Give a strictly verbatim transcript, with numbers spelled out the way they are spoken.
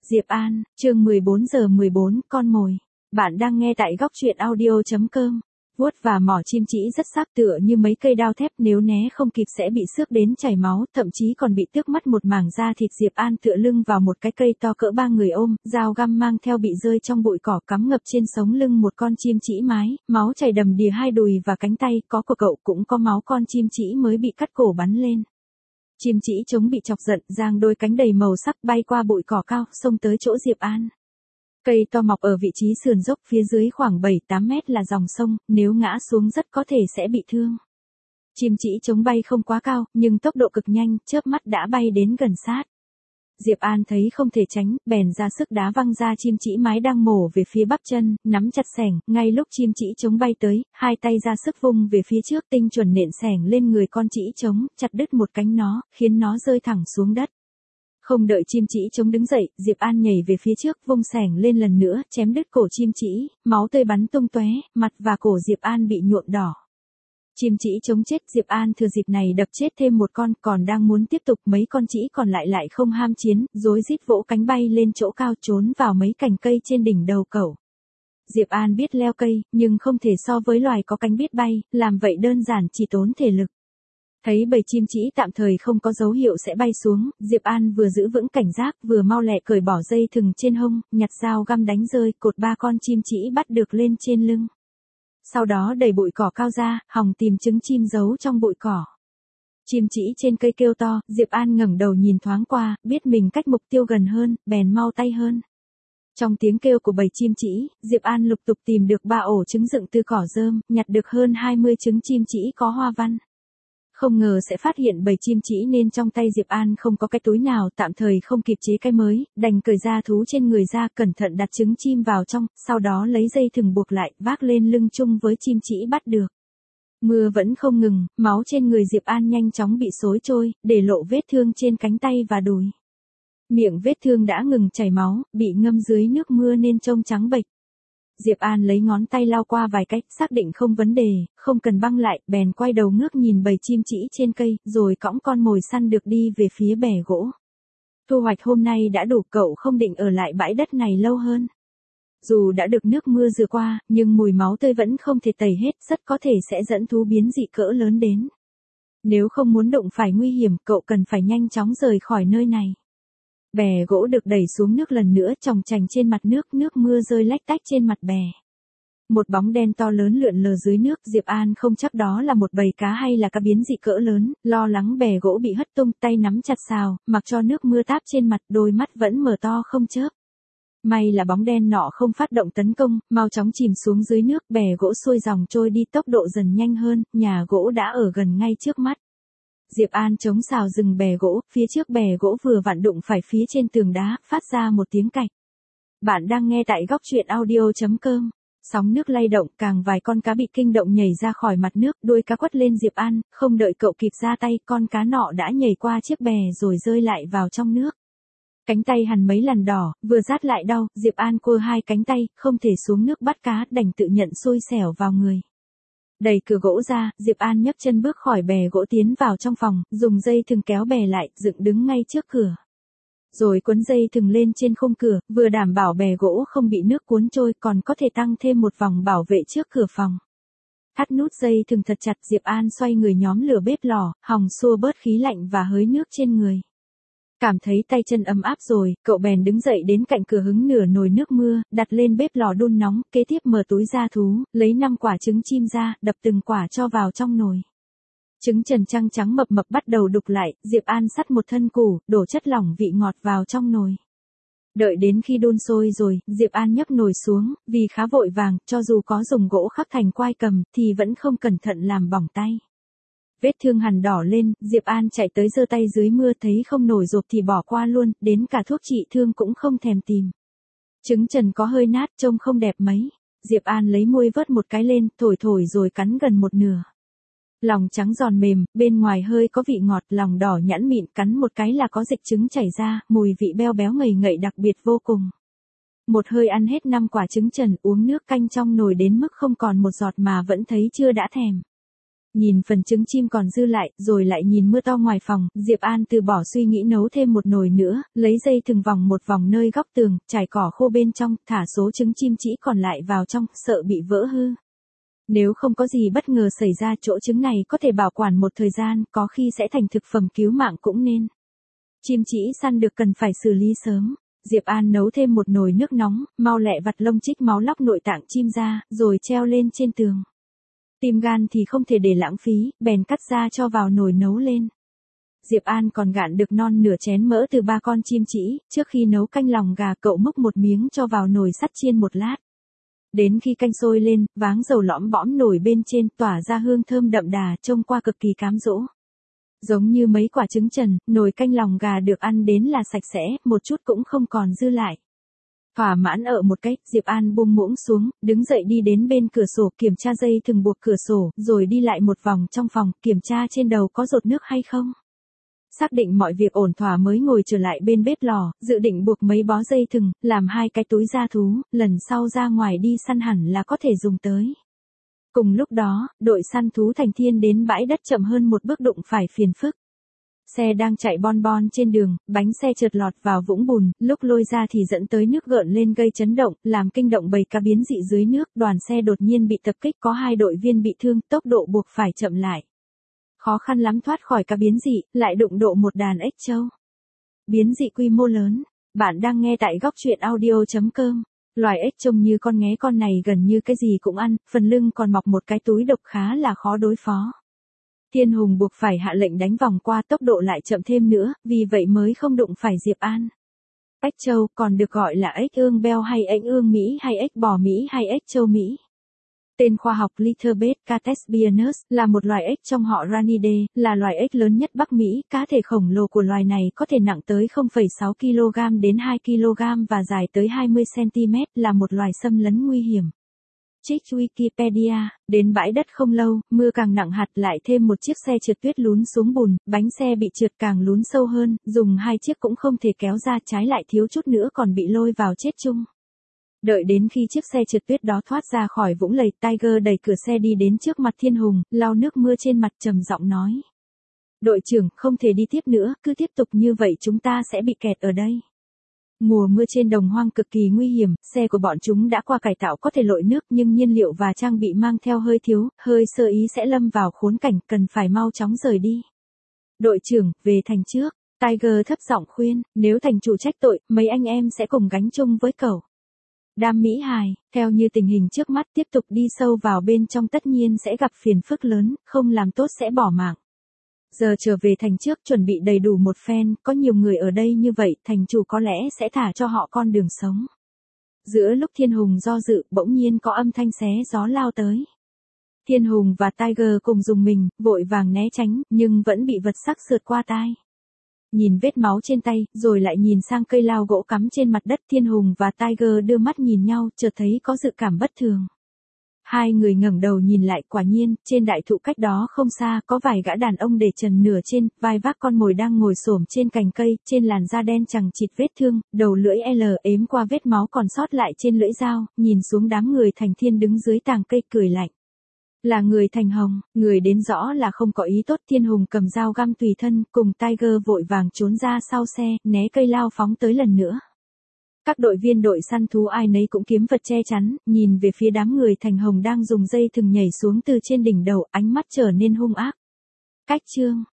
Diệp An, chương mười bốn giờ mười bốn, con mồi. Bạn đang nghe tại góc truyện audio chấm com. Vuốt và mỏ chim chỉ rất sắc tựa như mấy cây đao thép, nếu né không kịp sẽ bị xước đến chảy máu, thậm chí còn bị tước mất một mảng da thịt. Diệp An tựa lưng vào một cái cây to cỡ ba người ôm, dao găm mang theo bị rơi trong bụi cỏ cắm ngập trên sống lưng một con chim chỉ mái, máu chảy đầm đìa hai đùi và cánh tay, có của cậu cũng có máu con chim chỉ mới bị cắt cổ bắn lên. Chim chỉ trống bị chọc giận, giang đôi cánh đầy màu sắc bay qua bụi cỏ cao, xông tới chỗ Diệp An. Cây to mọc ở vị trí sườn dốc, phía dưới khoảng bảy tám mét là dòng sông, nếu ngã xuống rất có thể sẽ bị thương. Chim chỉ trống bay không quá cao, nhưng tốc độ cực nhanh, chớp mắt đã bay đến gần sát. Diệp An thấy không thể tránh, bèn ra sức đá văng ra chim chỉ mái đang mổ về phía bắp chân, nắm chặt xẻng, ngay lúc chim chỉ trống bay tới, hai tay ra sức vung về phía trước, tinh chuẩn nện xẻng lên người con chỉ trống, chặt đứt một cánh nó, khiến nó rơi thẳng xuống đất. Không đợi chim chỉ trống đứng dậy, Diệp An nhảy về phía trước, vung xẻng lên lần nữa, chém đứt cổ chim chỉ, máu tươi bắn tung tóe, mặt và cổ Diệp An bị nhuộm đỏ. Chim chỉ trống chết, Diệp An thừa dịp này đập chết thêm một con, còn đang muốn tiếp tục, mấy con chỉ còn lại lại không ham chiến, rối rít vỗ cánh bay lên chỗ cao, trốn vào mấy cành cây trên đỉnh đầu cẩu. Diệp An biết leo cây, nhưng không thể so với loài có cánh biết bay, làm vậy đơn giản chỉ tốn thể lực. Thấy bầy chim chỉ tạm thời không có dấu hiệu sẽ bay xuống, Diệp An vừa giữ vững cảnh giác, vừa mau lẹ cởi bỏ dây thừng trên hông, nhặt dao găm đánh rơi, cột ba con chim chỉ bắt được lên trên lưng. Sau đó đẩy bụi cỏ cao ra, hòng tìm trứng chim giấu trong bụi cỏ. Chim chỉ trên cây kêu to, Diệp An ngẩng đầu nhìn thoáng qua, biết mình cách mục tiêu gần hơn, bèn mau tay hơn. Trong tiếng kêu của bầy chim chỉ, Diệp An lục tục tìm được ba ổ trứng dựng từ cỏ rơm, nhặt được hơn hai mươi trứng chim chỉ có hoa văn. Không ngờ sẽ phát hiện bầy chim chỉ nên trong tay Diệp An không có cái túi nào, tạm thời không kịp chế cái mới, đành cởi da thú trên người ra, cẩn thận đặt trứng chim vào trong, sau đó lấy dây thừng buộc lại, vác lên lưng chung với chim chỉ bắt được. Mưa vẫn không ngừng, máu trên người Diệp An nhanh chóng bị xối trôi, để lộ vết thương trên cánh tay và đùi. Miệng vết thương đã ngừng chảy máu, bị ngâm dưới nước mưa nên trông trắng bệch. Diệp An lấy ngón tay lau qua vài cách, xác định không vấn đề, không cần băng lại, bèn quay đầu ngước nhìn bầy chim chỉ trên cây, rồi cõng con mồi săn được đi về phía bè gỗ. Thu hoạch hôm nay đã đủ, cậu không định ở lại bãi đất này lâu hơn. Dù đã được nước mưa rửa qua, nhưng mùi máu tươi vẫn không thể tẩy hết, rất có thể sẽ dẫn thú biến dị cỡ lớn đến. Nếu không muốn đụng phải nguy hiểm, cậu cần phải nhanh chóng rời khỏi nơi này. Bè gỗ được đẩy xuống nước lần nữa, chòng chành trên mặt nước, nước mưa rơi lách tách trên mặt bè. Một bóng đen to lớn lượn lờ dưới nước, Diệp An không chắc đó là một bầy cá hay là cá biến dị cỡ lớn, lo lắng bè gỗ bị hất tung, tay nắm chặt sào, mặc cho nước mưa táp trên mặt, đôi mắt vẫn mở to không chớp. May là bóng đen nọ không phát động tấn công, mau chóng chìm xuống dưới nước, bè gỗ xuôi dòng trôi đi, tốc độ dần nhanh hơn, nhà gỗ đã ở gần ngay trước mắt. Diệp An chống sào dừng bè gỗ, phía trước bè gỗ vừa vặn đụng phải phía trên tường đá, phát ra một tiếng cạch. Bạn đang nghe tại góc truyện audio chấm com. Sóng nước lay động, càng vài con cá bị kinh động nhảy ra khỏi mặt nước, đuôi cá quất lên Diệp An, không đợi cậu kịp ra tay, con cá nọ đã nhảy qua chiếc bè rồi rơi lại vào trong nước. Cánh tay hằn mấy lần đỏ, vừa rát lại đau, Diệp An cua hai cánh tay, không thể xuống nước bắt cá, đành tự nhận xui xẻo vào người. Đẩy cửa gỗ ra, Diệp An nhấc chân bước khỏi bè gỗ tiến vào trong phòng, dùng dây thừng kéo bè lại, dựng đứng ngay trước cửa. Rồi quấn dây thừng lên trên khung cửa, vừa đảm bảo bè gỗ không bị nước cuốn trôi, còn có thể tăng thêm một vòng bảo vệ trước cửa phòng. Thắt nút dây thừng thật chặt, Diệp An xoay người nhóm lửa bếp lò, hòng xua bớt khí lạnh và hới nước trên người. Cảm thấy tay chân ấm áp rồi, cậu bèn đứng dậy đến cạnh cửa hứng nửa nồi nước mưa, đặt lên bếp lò đun nóng, kế tiếp mở túi da thú, lấy năm quả trứng chim ra, đập từng quả cho vào trong nồi. Trứng trần trăng trắng mập mập bắt đầu đục lại, Diệp An sắt một thân củ, đổ chất lỏng vị ngọt vào trong nồi. Đợi đến khi đun sôi rồi, Diệp An nhấc nồi xuống, vì khá vội vàng, cho dù có dùng gỗ khắc thành quai cầm, thì vẫn không cẩn thận làm bỏng tay. Vết thương hằn đỏ lên, Diệp An chạy tới giơ tay dưới mưa, thấy không nổi rộp thì bỏ qua luôn, đến cả thuốc trị thương cũng không thèm tìm. Trứng trần có hơi nát, trông không đẹp mấy. Diệp An lấy muôi vớt một cái lên, thổi thổi rồi cắn gần một nửa. Lòng trắng giòn mềm, bên ngoài hơi có vị ngọt, lòng đỏ nhẵn mịn, cắn một cái là có dịch trứng chảy ra, mùi vị beo béo ngậy ngậy đặc biệt vô cùng. Một hơi ăn hết năm quả trứng trần, uống nước canh trong nồi đến mức không còn một giọt mà vẫn thấy chưa đã thèm. Nhìn phần trứng chim còn dư lại, rồi lại nhìn mưa to ngoài phòng, Diệp An từ bỏ suy nghĩ nấu thêm một nồi nữa, lấy dây thừng vòng một vòng nơi góc tường, trải cỏ khô bên trong, thả số trứng chim chỉ còn lại vào trong, sợ bị vỡ hư. Nếu không có gì bất ngờ xảy ra, chỗ trứng này có thể bảo quản một thời gian, có khi sẽ thành thực phẩm cứu mạng cũng nên. Chim chỉ săn được cần phải xử lý sớm. Diệp An nấu thêm một nồi nước nóng, mau lẹ vặt lông trích máu lóc nội tạng chim ra, rồi treo lên trên tường. Tim gan thì không thể để lãng phí, bèn cắt ra cho vào nồi nấu lên. Diệp An còn gạn được non nửa chén mỡ từ ba con chim chỉ, trước khi nấu canh lòng gà cậu múc một miếng cho vào nồi sắt chiên một lát. Đến khi canh sôi lên, váng dầu lõm bõm nổi bên trên tỏa ra hương thơm đậm đà, trông qua cực kỳ cám dỗ. Giống như mấy quả trứng trần, nồi canh lòng gà được ăn đến là sạch sẽ, một chút cũng không còn dư lại. Thỏa mãn ở một cách, Diệp An buông muỗng xuống, đứng dậy đi đến bên cửa sổ kiểm tra dây thừng buộc cửa sổ, rồi đi lại một vòng trong phòng, kiểm tra trên đầu có dột nước hay không. Xác định mọi việc ổn thỏa mới ngồi trở lại bên bếp lò, dự định buộc mấy bó dây thừng, làm hai cái túi da thú, lần sau ra ngoài đi săn hẳn là có thể dùng tới. Cùng lúc đó, đội săn thú thành thiên đến bãi đất chậm hơn một bước đụng phải phiền phức. Xe đang chạy bon bon trên đường, bánh xe trượt lọt vào vũng bùn, lúc lôi ra thì dẫn tới nước gợn lên gây chấn động, làm kinh động bầy cá biến dị dưới nước, đoàn xe đột nhiên bị tập kích, có hai đội viên bị thương, tốc độ buộc phải chậm lại. Khó khăn lắm thoát khỏi cá biến dị, lại đụng độ một đàn ếch trâu. Biến dị quy mô lớn. Bạn đang nghe tại góc truyện audio chấm com. Loài ếch trông như con nghé con này gần như cái gì cũng ăn, phần lưng còn mọc một cái túi độc khá là khó đối phó. Thiên Hùng buộc phải hạ lệnh đánh vòng qua, tốc độ lại chậm thêm nữa, vì vậy mới không đụng phải Diệp An. Ếch trâu còn được gọi là ếch ương beo hay ếch ương Mỹ hay ếch bò Mỹ hay ếch trâu Mỹ. Tên khoa học Lithobates catespianus là một loài ếch trong họ Ranidae, là loài ếch lớn nhất Bắc Mỹ. Cá thể khổng lồ của loài này có thể nặng tới không phẩy sáu ki lô gam đến hai ki lô gam và dài tới hai mươi xăng ti mét, là một loài xâm lấn nguy hiểm. Trích Wikipedia, đến bãi đất không lâu, mưa càng nặng hạt, lại thêm một chiếc xe trượt tuyết lún xuống bùn, bánh xe bị trượt càng lún sâu hơn, dùng hai chiếc cũng không thể kéo ra, trái lại thiếu chút nữa còn bị lôi vào chết chung. Đợi đến khi chiếc xe trượt tuyết đó thoát ra khỏi vũng lầy, Tiger đẩy cửa xe đi đến trước mặt Thiên Hùng, lau nước mưa trên mặt, trầm giọng nói. Đội trưởng, không thể đi tiếp nữa, cứ tiếp tục như vậy chúng ta sẽ bị kẹt ở đây. Mùa mưa trên đồng hoang cực kỳ nguy hiểm, xe của bọn chúng đã qua cải tạo có thể lội nước, nhưng nhiên liệu và trang bị mang theo hơi thiếu, hơi sơ ý sẽ lâm vào khốn cảnh, cần phải mau chóng rời đi. Đội trưởng, về thành trước. Tiger thấp giọng khuyên, nếu thành chủ trách tội, mấy anh em sẽ cùng gánh chung với cậu. Đam Mỹ Hài, theo như tình hình trước mắt tiếp tục đi sâu vào bên trong tất nhiên sẽ gặp phiền phức lớn, không làm tốt sẽ bỏ mạng. Giờ trở về thành trước chuẩn bị đầy đủ một phen, có nhiều người ở đây như vậy, thành chủ có lẽ sẽ thả cho họ con đường sống. Giữa lúc Thiên Hùng do dự, bỗng nhiên có âm thanh xé gió lao tới. Thiên Hùng và Tiger cùng dùng mình, vội vàng né tránh, nhưng vẫn bị vật sắc sượt qua tai. Nhìn vết máu trên tay, rồi lại nhìn sang cây lao gỗ cắm trên mặt đất, Thiên Hùng và Tiger đưa mắt nhìn nhau, chợt thấy có dự cảm bất thường. Hai người ngẩng đầu nhìn lại, quả nhiên, trên đại thụ cách đó không xa, có vài gã đàn ông để trần nửa trên, vai vác con mồi đang ngồi xổm trên cành cây, trên làn da đen chằng chịt vết thương, đầu lưỡi L ếm qua vết máu còn sót lại trên lưỡi dao, nhìn xuống đám người thành thiên đứng dưới tàng cây cười lạnh. Là người thành Hồng, người đến rõ là không có ý tốt. Thiên Hùng cầm dao găm tùy thân, cùng Tiger vội vàng trốn ra sau xe, né cây lao phóng tới lần nữa. Các đội viên đội săn thú ai nấy cũng kiếm vật che chắn, nhìn về phía đám người thành Hồng đang dùng dây thừng nhảy xuống từ trên đỉnh đầu, ánh mắt trở nên hung ác. Cách chương